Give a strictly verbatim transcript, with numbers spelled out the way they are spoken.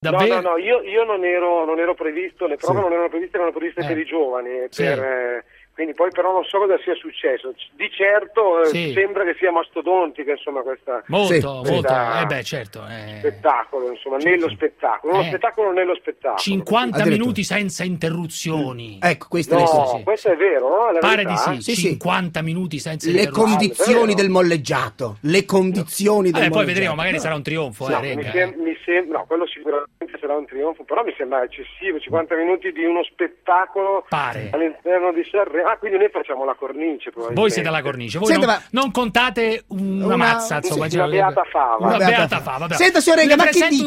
Davvero? No, no, no, io, io non ero non ero previsto, le prove sì. non erano previste, erano previste eh. per i giovani, sì. per, eh, quindi poi però non so cosa sia successo. Di certo eh, sì. sembra che sia mastodontica, insomma, questa molto, sì. molto, questa eh beh certo. Eh. Spettacolo, insomma, nello spettacolo, uno eh. spettacolo nello spettacolo. cinquanta minuti senza interruzioni. Mm. Ecco, questo no, è sì, sì, questo sì. è vero, no? È la Pare verità? di sì, sì cinquanta sì. minuti senza le interruzioni. condizioni del molleggiato, le condizioni del Vabbè, poi molleggiato. vedremo, magari sarà un trionfo, No, eh, mi, regga, sem- eh. mi sembra, no, quello sicuramente sarà un trionfo, però mi sembra eccessivo, cinquanta minuti di uno spettacolo Pare. all'interno di Sanremo. Ah, quindi noi facciamo la cornice, probabilmente. Voi siete alla cornice, voi Senta, non, ma- non contate una, Una- mazza, insomma, Una cioè, beata fava. una Una beata beata fava. vabbè. Senta, signor Regga, Le ma che presento